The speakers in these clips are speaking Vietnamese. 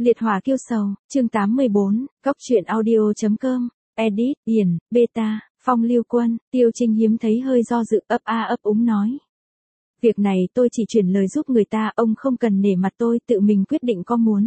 Liệt hỏa kiêu sầu, chương 84, Cóc truyện audio.com, edit, Điền, beta, Phong Lưu Quân, Tiêu Trinh hiếm thấy hơi do dự ấp a ấp úng nói. Việc này tôi chỉ chuyển lời giúp người ta, ông không cần nể mặt tôi, tự mình quyết định có muốn.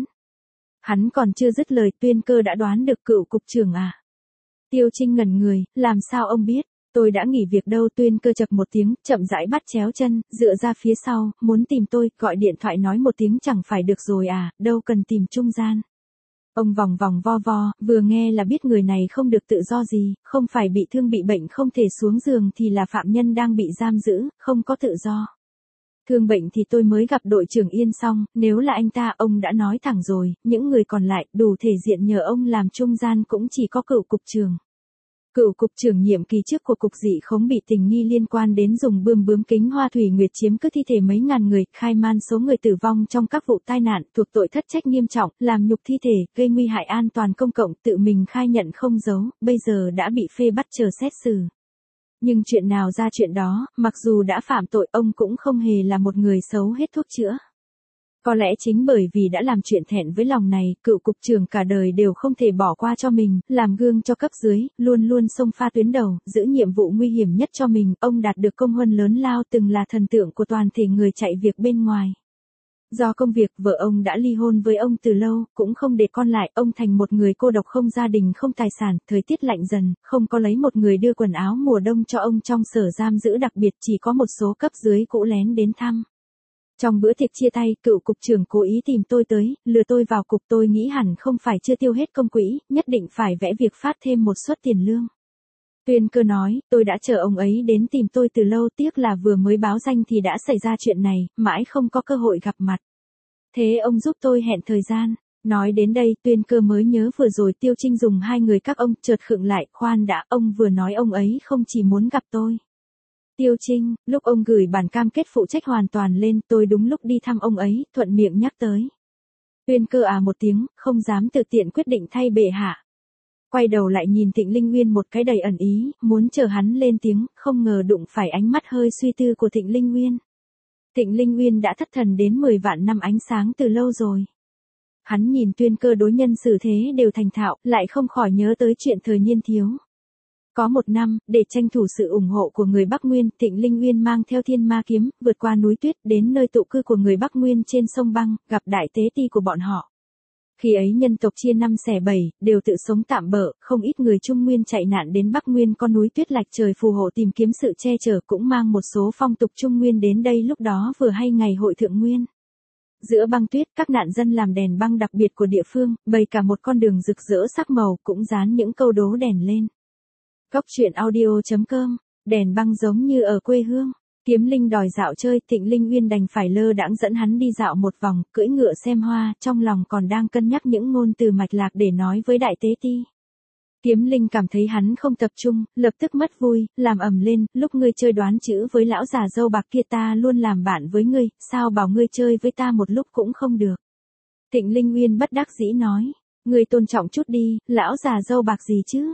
Hắn còn chưa dứt lời Tuyên Cơ đã đoán được cựu cục trưởng à. Tiêu Trinh ngẩn người, làm sao ông biết, tôi đã nghỉ việc đâu. Tuyên Cơ chập một tiếng, chậm rãi bắt chéo chân, dựa ra phía sau, muốn tìm tôi, gọi điện thoại nói một tiếng chẳng phải được rồi à, đâu cần tìm trung gian. Ông vòng vòng vo vo, vừa nghe là biết người này không được tự do gì, không phải bị thương bị bệnh không thể xuống giường thì là phạm nhân đang bị giam giữ, không có tự do. Thương bệnh thì tôi mới gặp đội trưởng Yên xong, nếu là anh ta ông đã nói thẳng rồi, những người còn lại đủ thể diện nhờ ông làm trung gian cũng chỉ có cựu cục trưởng. Cựu cục trưởng nhiệm kỳ trước của cục dị khống bị tình nghi liên quan đến dùng bướm kính hoa thủy nguyệt chiếm cướp thi thể mấy ngàn người, khai man số người tử vong trong các vụ tai nạn thuộc tội thất trách nghiêm trọng, làm nhục thi thể, gây nguy hại an toàn công cộng, tự mình khai nhận không giấu, bây giờ đã bị phê bắt chờ xét xử. Nhưng chuyện nào ra chuyện đó, mặc dù đã phạm tội ông cũng không hề là một người xấu hết thuốc chữa. Có lẽ chính bởi vì đã làm chuyện thẹn với lòng này, cựu cục trưởng cả đời đều không thể bỏ qua cho mình, làm gương cho cấp dưới, luôn luôn xông pha tuyến đầu, giữ nhiệm vụ nguy hiểm nhất cho mình, ông đạt được công huân lớn lao từng là thần tượng của toàn thể người chạy việc bên ngoài. Do công việc, vợ ông đã ly hôn với ông từ lâu, cũng không để con lại, ông thành một người cô độc không gia đình không tài sản, thời tiết lạnh dần, không có lấy một người đưa quần áo mùa đông cho ông trong sở giam giữ đặc biệt, chỉ có một số cấp dưới cũ lén đến thăm. Trong bữa tiệc chia tay, cựu cục trưởng cố ý tìm tôi tới, lừa tôi vào cục, tôi nghĩ hẳn không phải chưa tiêu hết công quỹ, nhất định phải vẽ việc phát thêm một suất tiền lương. Tuyên Cơ nói, tôi đã chờ ông ấy đến tìm tôi từ lâu, tiếc là vừa mới báo danh thì đã xảy ra chuyện này, mãi không có cơ hội gặp mặt. Thế ông giúp tôi hẹn thời gian. Nói đến đây, Tuyên Cơ mới nhớ vừa rồi Tiêu Trinh dùng hai người các ông, chợt khựng lại, khoan đã, ông vừa nói ông ấy không chỉ muốn gặp tôi. Tiêu Trinh, lúc ông gửi bản cam kết phụ trách hoàn toàn lên, tôi đúng lúc đi thăm ông ấy, thuận miệng nhắc tới. Tuyên Cơ à một tiếng, không dám tự tiện quyết định thay bệ hạ. Quay đầu lại nhìn Thịnh Linh Nguyên một cái đầy ẩn ý, muốn chờ hắn lên tiếng, không ngờ đụng phải ánh mắt hơi suy tư của Thịnh Linh Nguyên. Thịnh Linh Nguyên đã thất thần đến 10 vạn năm ánh sáng từ lâu rồi. Hắn nhìn Tuyên Cơ đối nhân xử thế đều thành thạo, lại không khỏi nhớ tới chuyện thời niên thiếu. Có một năm, để tranh thủ sự ủng hộ của người Bắc Nguyên, Thịnh Linh Nguyên mang theo thiên ma kiếm, vượt qua núi tuyết, đến nơi tụ cư của người Bắc Nguyên trên sông băng, gặp đại tế ti của bọn họ. Khi ấy nhân tộc chia 5 xẻ 7, đều tự sống tạm bợ, không ít người Trung Nguyên chạy nạn đến Bắc Nguyên, con núi tuyết lạch trời phù hộ tìm kiếm sự che chở, cũng mang một số phong tục Trung Nguyên đến đây, lúc đó vừa hay ngày hội thượng nguyên. Giữa băng tuyết, các nạn dân làm đèn băng đặc biệt của địa phương, bày cả một con đường rực rỡ sắc màu, cũng dán những câu đố đèn lên. Cóc truyện audio.com, đèn băng giống như ở quê hương. Kiếm Linh đòi dạo chơi, Thịnh Linh Nguyên đành phải lơ đãng dẫn hắn đi dạo một vòng, cưỡi ngựa xem hoa, trong lòng còn đang cân nhắc những ngôn từ mạch lạc để nói với đại tế ti. Kiếm Linh cảm thấy hắn không tập trung, lập tức mất vui, làm ầm lên, lúc ngươi chơi đoán chữ với lão già râu bạc kia ta luôn làm bạn với ngươi, sao bảo ngươi chơi với ta một lúc cũng không được. Thịnh Linh Nguyên bất đắc dĩ nói, ngươi tôn trọng chút đi, lão già râu bạc gì chứ.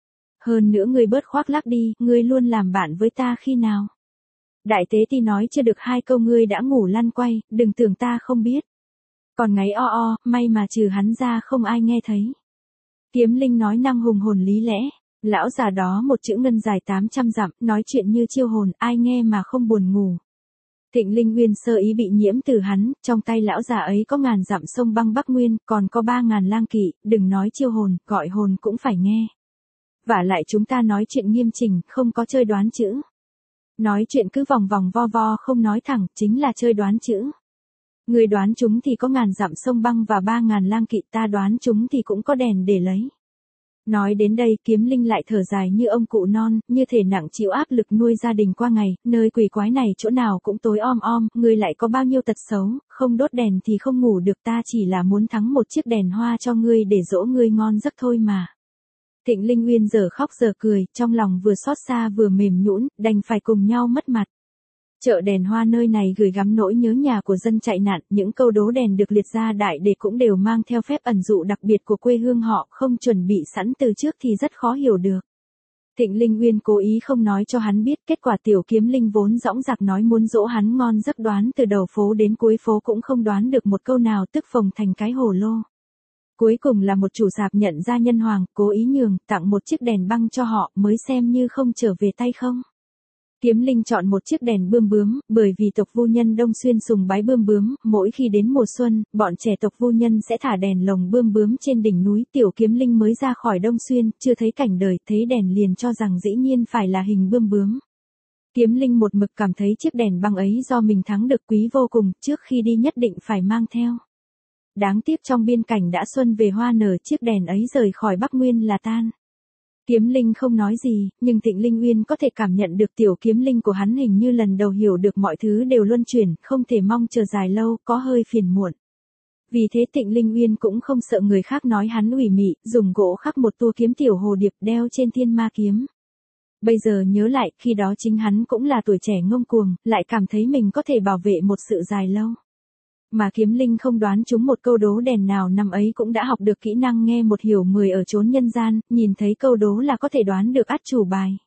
Hơn nữa ngươi bớt khoác lác đi, ngươi luôn làm bạn với ta khi nào. Đại tế ti nói chưa được hai câu ngươi đã ngủ lăn quay, đừng tưởng ta không biết. Còn ngáy o, may mà trừ hắn ra không ai nghe thấy. Kiếm Linh nói năng hùng hồn lý lẽ, lão già đó một chữ ngân dài 800 dặm, nói chuyện như chiêu hồn, ai nghe mà không buồn ngủ. Thịnh Linh Nguyên sơ ý bị nhiễm từ hắn, trong tay lão già ấy có ngàn dặm sông băng Bắc Nguyên, còn có 3.000 lang kỵ, đừng nói chiêu hồn, gọi hồn cũng phải nghe. Vả lại chúng ta nói chuyện nghiêm chỉnh, không có chơi đoán chữ. Nói chuyện cứ vòng vòng vo vo không nói thẳng, chính là chơi đoán chữ. Người đoán chúng thì có ngàn dặm sông băng và 3.000 lang kỵ, ta đoán chúng thì cũng có đèn để lấy. Nói đến đây Kiếm Linh lại thở dài như ông cụ non, như thể nặng chịu áp lực nuôi gia đình qua ngày, nơi quỷ quái này chỗ nào cũng tối om, ngươi lại có bao nhiêu tật xấu, không đốt đèn thì không ngủ được, ta chỉ là muốn thắng một chiếc đèn hoa cho ngươi để dỗ ngươi ngon giấc thôi mà. Thịnh Linh Nguyên giờ khóc giờ cười, trong lòng vừa xót xa vừa mềm nhũn, đành phải cùng nhau mất mặt. Chợ đèn hoa nơi này gửi gắm nỗi nhớ nhà của dân chạy nạn, những câu đố đèn được liệt ra đại để cũng đều mang theo phép ẩn dụ đặc biệt của quê hương họ, không chuẩn bị sẵn từ trước thì rất khó hiểu được. Thịnh Linh Nguyên cố ý không nói cho hắn biết, kết quả tiểu Kiếm Linh vốn dõng dạc nói muốn dỗ hắn ngon giấc, đoán từ đầu phố đến cuối phố cũng không đoán được một câu nào, tức phồng thành cái hồ lô. Cuối cùng là một chủ sạp nhận ra nhân hoàng, cố ý nhường, tặng một chiếc đèn băng cho họ, mới xem như không trở về tay không. Kiếm Linh chọn một chiếc đèn bươm bướm, bởi vì tộc Vu Nhân Đông Xuyên sùng bái bươm bướm, mỗi khi đến mùa xuân, bọn trẻ tộc Vu Nhân sẽ thả đèn lồng bươm bướm trên đỉnh núi. Tiểu Kiếm Linh mới ra khỏi Đông Xuyên, chưa thấy cảnh đời, thấy đèn liền cho rằng dĩ nhiên phải là hình bươm bướm. Kiếm Linh một mực cảm thấy chiếc đèn băng ấy do mình thắng được quý vô cùng, trước khi đi nhất định phải mang theo. Đáng tiếc trong biên cảnh đã xuân về hoa nở, chiếc đèn ấy rời khỏi Bắc Nguyên là tan. Kiếm Linh không nói gì, nhưng Tịnh Linh Uyên có thể cảm nhận được tiểu kiếm linh của hắn hình như lần đầu hiểu được mọi thứ đều luân chuyển, không thể mong chờ dài lâu, có hơi phiền muộn. Vì thế Tịnh Linh Uyên cũng không sợ người khác nói hắn ủy mị, dùng gỗ khắc một tua kiếm tiểu hồ điệp đeo trên thiên ma kiếm. Bây giờ nhớ lại, khi đó chính hắn cũng là tuổi trẻ ngông cuồng, lại cảm thấy mình có thể bảo vệ một sự dài lâu. Mà Kiếm Linh không đoán trúng một câu đố đèn nào năm ấy cũng đã học được kỹ năng nghe một hiểu 10 ở chốn nhân gian, nhìn thấy câu đố là có thể đoán được át chủ bài.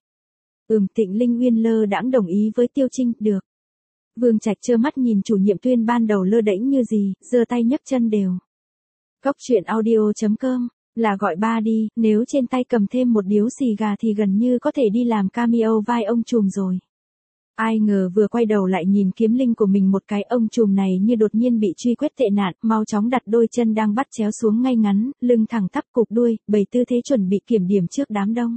Tịnh Linh Uyên lơ đãng đồng ý với Tiêu Trinh, được. Vương Trạch trơ mắt nhìn chủ nhiệm Tuyên ban đầu lơ đễnh như gì, giơ tay nhấc chân đều. Cóc truyện audio.com, là gọi ba đi, nếu trên tay cầm thêm một điếu xì gà thì gần như có thể đi làm cameo vai ông trùm rồi. Ai ngờ vừa quay đầu lại nhìn kiếm linh của mình một cái, ông trùm này như đột nhiên bị truy quét tệ nạn, mau chóng đặt đôi chân đang bắt chéo xuống ngay ngắn, lưng thẳng tắp cụp đuôi, bày tư thế chuẩn bị kiểm điểm trước đám đông.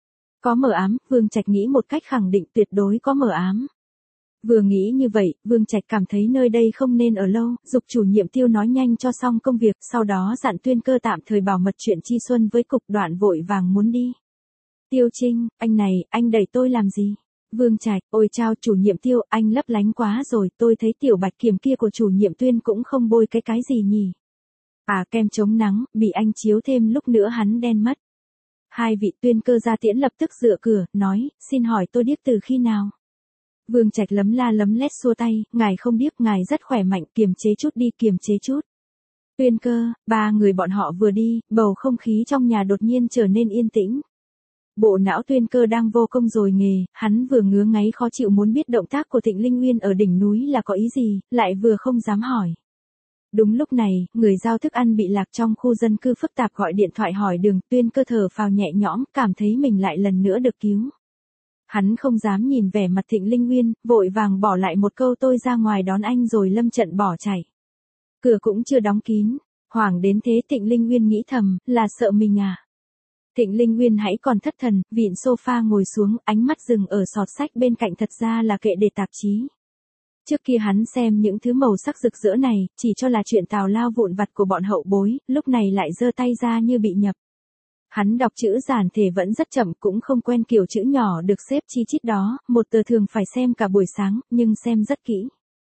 Có mờ ám, Vương Trạch nghĩ một cách khẳng định tuyệt đối có mờ ám. Vừa nghĩ như vậy, Vương Trạch cảm thấy nơi đây không nên ở lâu, giục chủ nhiệm Tiêu nói nhanh cho xong công việc, sau đó dặn Tuyên Cơ tạm thời bảo mật chuyện Chi Xuân với cục. Đoạn vội vàng muốn đi. Tiêu Trinh, anh này, anh đẩy tôi làm gì? Vương Trạch, ôi chao chủ nhiệm Tiêu, anh lấp lánh quá rồi, tôi thấy tiểu bạch kiểm kia của chủ nhiệm Tuyên cũng không bôi cái gì nhỉ? À, kem chống nắng, bị anh chiếu thêm lúc nữa hắn đen mất. Hai vị. Tuyên Cơ ra tiễn lập tức dựa cửa, nói, xin hỏi tôi điếc từ khi nào? Vương Trạch lấm la lấm lét xua tay, ngài không điếc, ngài rất khỏe mạnh, kiềm chế chút đi, kiềm chế chút. Tuyên Cơ, ba người bọn họ vừa đi, bầu không khí trong nhà đột nhiên trở nên yên tĩnh. Bộ não Tuyên Cơ đang vô công rồi nghề, hắn vừa ngứa ngáy khó chịu muốn biết động tác của Tịnh Linh Uyên ở đỉnh núi là có ý gì, lại vừa không dám hỏi. Đúng lúc này, người giao thức ăn bị lạc trong khu dân cư phức tạp gọi điện thoại hỏi đường. Tuyên Cơ thở phào nhẹ nhõm, cảm thấy mình lại lần nữa được cứu. Hắn không dám nhìn vẻ mặt Tịnh Linh Uyên, vội vàng bỏ lại một câu tôi ra ngoài đón anh rồi lâm trận bỏ chạy. Cửa cũng chưa đóng kín, hoảng đến thế Tịnh Linh Uyên nghĩ thầm, là sợ mình à? Tịnh Linh Uyên hãy còn thất thần, vịn sofa ngồi xuống, ánh mắt dừng ở sọt sách bên cạnh, thật ra là kệ để tạp chí. Trước kia hắn xem những thứ màu sắc rực rỡ này, chỉ cho là chuyện tào lao vụn vặt của bọn hậu bối, lúc này lại giơ tay ra như bị nhập. Hắn đọc chữ giản thể vẫn rất chậm, cũng không quen kiểu chữ nhỏ được xếp chi chít đó, một tờ thường phải xem cả buổi sáng, nhưng xem rất kỹ.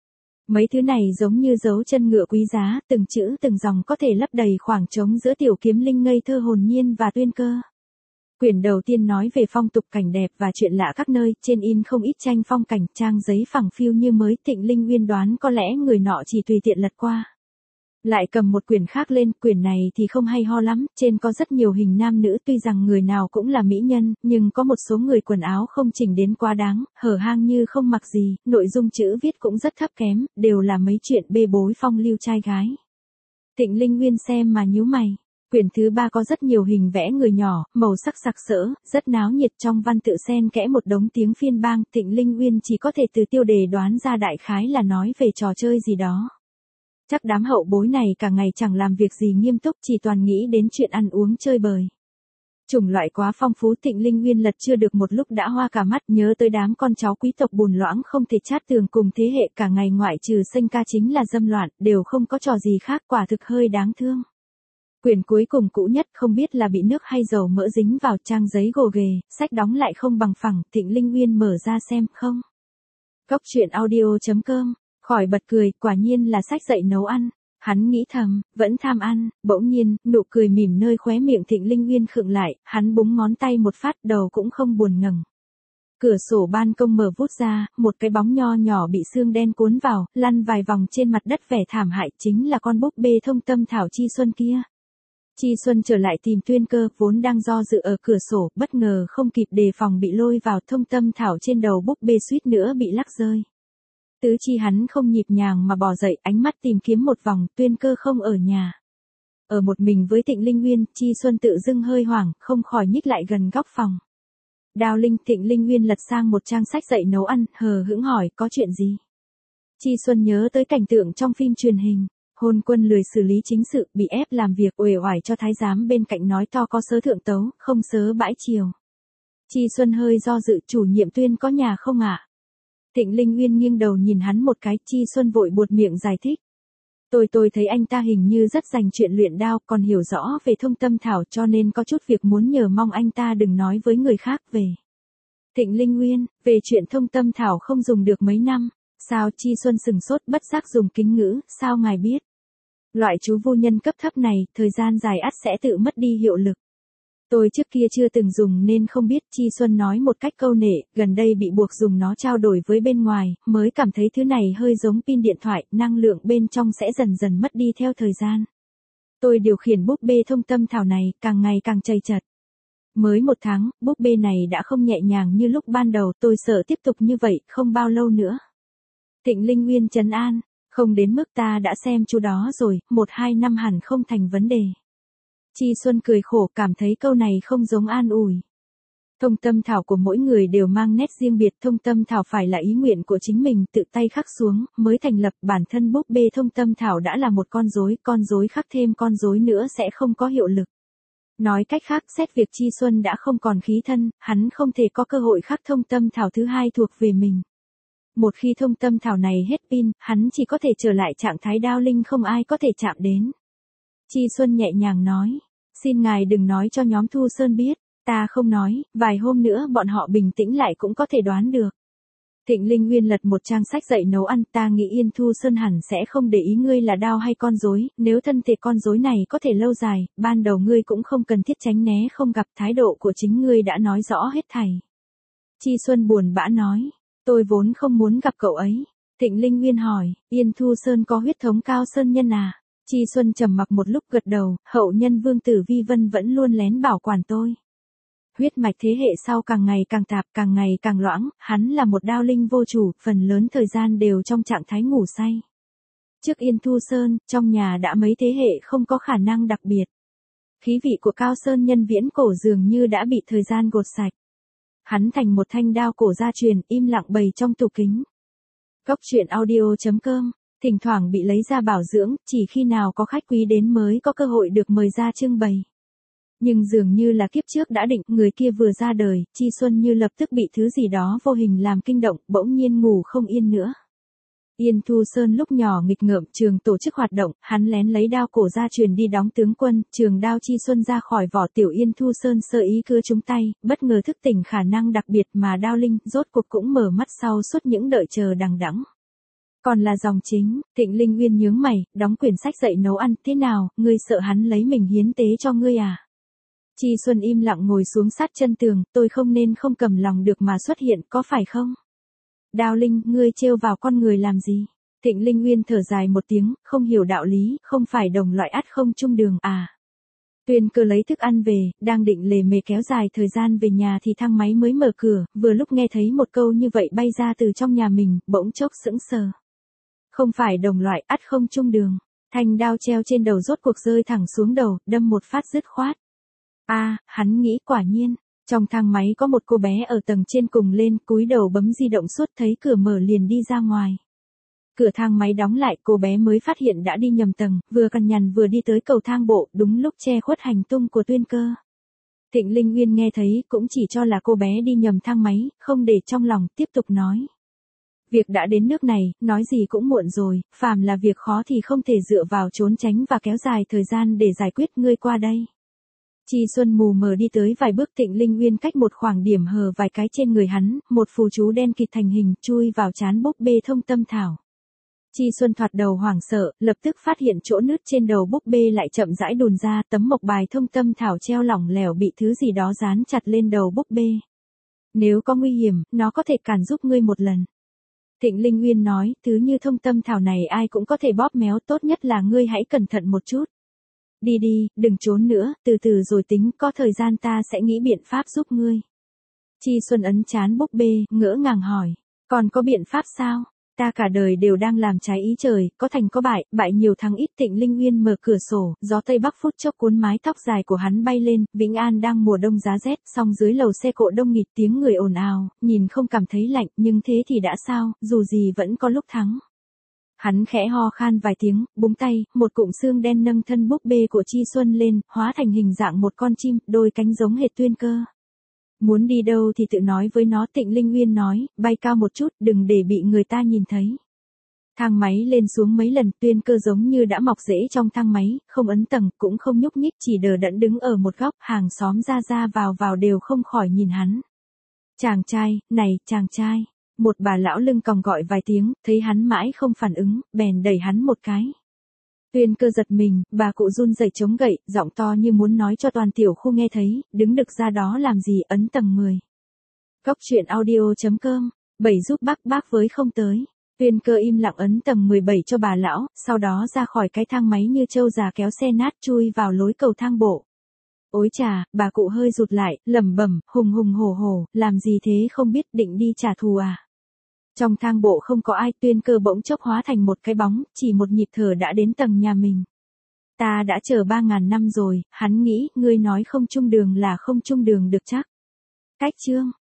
Mấy thứ này giống như dấu chân ngựa quý giá, từng chữ từng dòng có thể lấp đầy khoảng trống giữa tiểu kiếm linh ngây thơ hồn nhiên và Tuyên Cơ. Quyển đầu tiên nói về phong tục cảnh đẹp và chuyện lạ các nơi, trên in không ít tranh phong cảnh, trang giấy phẳng phiu như mới. Tịnh Linh Uyên đoán có lẽ người nọ chỉ tùy tiện lật qua. Lại cầm một quyển khác lên, quyển này thì không hay ho lắm, trên có rất nhiều hình nam nữ, tuy rằng người nào cũng là mỹ nhân, nhưng có một số người quần áo không chỉnh đến quá đáng, hở hang như không mặc gì, nội dung chữ viết cũng rất thấp kém, đều là mấy chuyện bê bối phong lưu trai gái. Tịnh Linh Uyên xem mà nhíu mày. Quyển thứ 3 có rất nhiều hình vẽ người nhỏ, màu sắc sặc sỡ, rất náo nhiệt, trong văn tự xen kẽ một đống tiếng phiên bang. Tịnh Linh Uyên chỉ có thể từ tiêu đề đoán ra đại khái là nói về trò chơi gì đó. Chắc đám hậu bối này cả ngày chẳng làm việc gì nghiêm túc, chỉ toàn nghĩ đến chuyện ăn uống chơi bời. Chủng loại quá phong phú. Tịnh Linh Uyên lật chưa được một lúc đã hoa cả mắt, nhớ tới đám con cháu quý tộc bùn loãng không thể chát tường cùng thế hệ, cả ngày ngoại trừ sênh ca chính là dâm loạn, đều không có trò gì khác, quả thực hơi đáng thương. Quyển cuối cùng cũ nhất, không biết là bị nước hay dầu mỡ dính vào, trang giấy gồ ghề, sách đóng lại không bằng phẳng. Tịnh Linh Uyên mở ra xem, không. Cóc truyện audio.com, khỏi bật cười, quả nhiên là sách dạy nấu ăn. Hắn nghĩ thầm, vẫn tham ăn. Bỗng nhiên, nụ cười mỉm nơi khóe miệng Tịnh Linh Uyên khựng lại, hắn búng ngón tay một phát, đầu cũng không buồn ngẩng. Cửa sổ ban công mở vút ra, một cái bóng nho nhỏ bị sương đen cuốn vào, lăn vài vòng trên mặt đất vẻ thảm hại, chính là con búp bê Thông Tâm Thảo Chi Xuân kia. Chi Xuân trở lại tìm Tuyên Cơ, vốn đang do dự ở cửa sổ, bất ngờ không kịp đề phòng bị lôi vào. Thông Tâm Thảo trên đầu búp bê suýt nữa bị lắc rơi. Tứ chi hắn không nhịp nhàng mà bò dậy, ánh mắt tìm kiếm một vòng, Tuyên Cơ không ở nhà. ở một mình với Thịnh Linh Nguyên, Chi Xuân tự dưng hơi hoảng, không khỏi nhích lại gần góc phòng. Đào Linh, Thịnh Linh Nguyên lật sang một trang sách dạy nấu ăn, hờ hững hỏi, có chuyện gì? Chi Xuân nhớ tới cảnh tượng trong phim truyền hình. Hôn Quân lười xử lý chính sự, bị ép làm việc uể oải cho thái giám bên cạnh nói to có sớ thượng tấu, không sớ bãi chiều. Chi Xuân hơi do dự, chủ nhiệm Tuyên có nhà không ạ? Thịnh Linh Nguyên nghiêng đầu nhìn hắn một cái, Chi Xuân vội buột miệng giải thích. Tôi thấy anh ta hình như rất dành chuyện luyện đao, còn hiểu rõ về thông tâm thảo cho nên có chút việc muốn nhờ mong anh ta đừng nói với người khác về. Thịnh Linh Nguyên, về chuyện thông tâm thảo không dùng được mấy năm. Sao? Chi Xuân sừng sốt bất giác dùng kính ngữ, sao ngài biết? Loại chú vô nhân cấp thấp này, thời gian dài ắt sẽ tự mất đi hiệu lực. Tôi trước kia chưa từng dùng nên không biết. Chi Xuân nói một cách câu nệ, gần đây bị buộc dùng nó trao đổi với bên ngoài, mới cảm thấy thứ này hơi giống pin điện thoại, năng lượng bên trong sẽ dần dần mất đi theo thời gian. Tôi điều khiển búp bê thông tâm thảo này, càng ngày càng chầy chật. Mới 1 tháng, búp bê này đã không nhẹ nhàng như lúc ban đầu, tôi sợ tiếp tục như vậy, không bao lâu nữa. Thịnh Linh Nguyên trấn an, không đến mức ta đã xem chú đó rồi, 1-2 năm hẳn không thành vấn đề. Chi Xuân cười khổ, cảm thấy câu này không giống an ủi. Thông tâm thảo của mỗi người đều mang nét riêng biệt, thông tâm thảo phải là ý nguyện của chính mình tự tay khắc xuống, mới thành lập. Bản thân búp bê thông tâm thảo đã là một con rối khắc thêm con rối nữa sẽ không có hiệu lực. Nói cách khác, xét việc Chi Xuân đã không còn khí thân, hắn không thể có cơ hội khắc thông tâm thảo thứ hai thuộc về mình. Một khi thông tâm thảo này hết pin, hắn chỉ có thể trở lại trạng thái đao linh không ai có thể chạm đến. Chi Xuân nhẹ nhàng nói, xin ngài đừng nói cho nhóm Thu Sơn biết, ta không nói, vài hôm nữa bọn họ bình tĩnh lại cũng có thể đoán được. Thịnh Linh Nguyên lật một trang sách dạy nấu ăn, ta nghĩ Yên Thu Sơn hẳn sẽ không để ý ngươi là đao hay con rối, nếu thân thể con rối này có thể lâu dài, ban đầu ngươi cũng không cần thiết tránh né không gặp, thái độ của chính ngươi đã nói rõ hết thảy. Chi Xuân buồn bã nói, tôi vốn không muốn gặp cậu ấy. Thịnh Linh Nguyên hỏi, Yên Thu Sơn có huyết thống Cao Sơn nhân à? Chi Xuân trầm mặc một lúc gật đầu, hậu nhân Vương Tử Vi Vân vẫn luôn lén bảo quản tôi. Huyết mạch thế hệ sau càng ngày càng tạp, càng ngày càng loãng, hắn là một đao linh vô chủ, phần lớn thời gian đều trong trạng thái ngủ say. Trước Yên Thu Sơn, trong nhà đã mấy thế hệ không có khả năng đặc biệt. Khí vị của Cao Sơn nhân viễn cổ dường như đã bị thời gian gột sạch. Hắn thành một thanh đao cổ gia truyền, im lặng bày trong tủ kính. Góc truyện audio.com, thỉnh thoảng bị lấy ra bảo dưỡng, chỉ khi nào có khách quý đến mới có cơ hội được mời ra trưng bày. Nhưng dường như là kiếp trước đã định, người kia vừa ra đời, Chi Xuân như lập tức bị thứ gì đó vô hình làm kinh động, bỗng nhiên ngủ không yên nữa. Yên Thu Sơn lúc nhỏ nghịch ngợm, trường tổ chức hoạt động, hắn lén lấy đao cổ gia truyền đi đóng tướng quân, trường đao Chi Xuân ra khỏi vỏ, tiểu Yên Thu Sơn sơ ý cưa trúng tay, bất ngờ thức tỉnh khả năng đặc biệt mà đao linh, rốt cuộc cũng mở mắt sau suốt những đợi chờ đằng đẵng. Còn là dòng chính, Thịnh Linh Nguyên nhướng mày, đóng quyển sách dạy nấu ăn, thế nào, ngươi sợ hắn lấy mình hiến tế cho ngươi à? Chi Xuân im lặng ngồi xuống sát chân tường, tôi không nên không cầm lòng được mà xuất hiện, có phải không? Đao linh, ngươi trêu vào con người làm gì? Thịnh Linh Nguyên thở dài một tiếng, không hiểu đạo lý, không phải đồng loại ắt không chung đường à? Tuyên Cơ lấy thức ăn về, đang định lề mề kéo dài thời gian về nhà thì thang máy mới mở cửa, vừa lúc nghe thấy một câu như vậy bay ra từ trong nhà mình, bỗng chốc sững sờ. Không phải đồng loại ắt không chung đường. Thanh đao treo trên đầu rốt cuộc rơi thẳng xuống đầu, đâm một phát dứt khoát. Hắn nghĩ quả nhiên. Trong thang máy có một cô bé ở tầng trên cùng lên, cúi đầu bấm di động suốt, thấy cửa mở liền đi ra ngoài. Cửa thang máy đóng lại, cô bé mới phát hiện đã đi nhầm tầng, vừa cằn nhằn vừa đi tới cầu thang bộ, đúng lúc che khuất hành tung của Tuyên Cơ. Thịnh Linh Nguyên nghe thấy, cũng chỉ cho là cô bé đi nhầm thang máy, không để trong lòng, tiếp tục nói. Việc đã đến nước này, nói gì cũng muộn rồi, phàm là việc khó thì không thể dựa vào trốn tránh và kéo dài thời gian để giải quyết, ngươi qua đây. Chi Xuân mù mờ đi tới vài bước, Thịnh Linh Nguyên cách một khoảng điểm hờ vài cái trên người hắn, một phù chú đen kịt thành hình, chui vào trán búp bê thông tâm thảo. Chi Xuân thoạt đầu hoảng sợ, lập tức phát hiện chỗ nứt trên đầu búp bê lại chậm rãi đùn ra, tấm mộc bài thông tâm thảo treo lỏng lẻo bị thứ gì đó dán chặt lên đầu búp bê. Nếu có nguy hiểm, nó có thể cản giúp ngươi một lần. Thịnh Linh Nguyên nói, thứ như thông tâm thảo này ai cũng có thể bóp méo, tốt nhất là ngươi hãy cẩn thận một chút. Đi đi, đừng trốn nữa, từ từ rồi tính, có thời gian ta sẽ nghĩ biện pháp giúp ngươi. Chi Xuân ấn trán búp bê, ngỡ ngàng hỏi, còn có biện pháp sao? Ta cả đời đều đang làm trái ý trời, có thành có bại, bại nhiều thắng ít. Tịnh Linh Uyên mở cửa sổ, gió tây bắc phút chốc cuốn mái tóc dài của hắn bay lên. Vĩnh An đang mùa đông giá rét, song dưới lầu xe cộ đông nghịt tiếng người ồn ào, nhìn không cảm thấy lạnh, nhưng thế thì đã sao, dù gì vẫn có lúc thắng. Hắn khẽ ho khan vài tiếng, búng tay, một cụm xương đen nâng thân búp bê của Chi Xuân lên, hóa thành hình dạng một con chim, đôi cánh giống hệt Tuyên Cơ. Muốn đi đâu thì tự nói với nó. Tịnh Linh Uyên nói, bay cao một chút, đừng để bị người ta nhìn thấy. Thang máy lên xuống mấy lần, Tuyên Cơ giống như đã mọc rễ trong thang máy, không ấn tầng, cũng không nhúc nhích, chỉ đờ đẫn đứng ở một góc. Hàng xóm ra vào đều không khỏi nhìn hắn. Chàng trai, này, chàng trai. Một bà lão lưng còng gọi vài tiếng, thấy hắn mãi không phản ứng, bèn đẩy hắn một cái. Tuyên Cơ giật mình, bà cụ run rẩy chống gậy, giọng to như muốn nói cho toàn tiểu khu nghe thấy, đứng đực ra đó làm gì, ấn tầng 10. Cóc truyện audio.com, 7 giúp bác với không tới. Tuyên Cơ im lặng ấn tầng 17 cho bà lão, sau đó ra khỏi cái thang máy như trâu già kéo xe nát chui vào lối cầu thang bộ. Ối chà, bà cụ hơi rụt lại, lẩm bẩm, hùng hổ, làm gì thế không biết, định đi trả thù à? Trong thang bộ không có ai. Tuyên Cơ bỗng chốc hóa thành một cái bóng, chỉ một nhịp thở đã đến tầng nhà mình. Ta đã chờ 3.000 năm rồi, hắn nghĩ, ngươi nói không chung đường là không chung đường được chắc. Cách chương.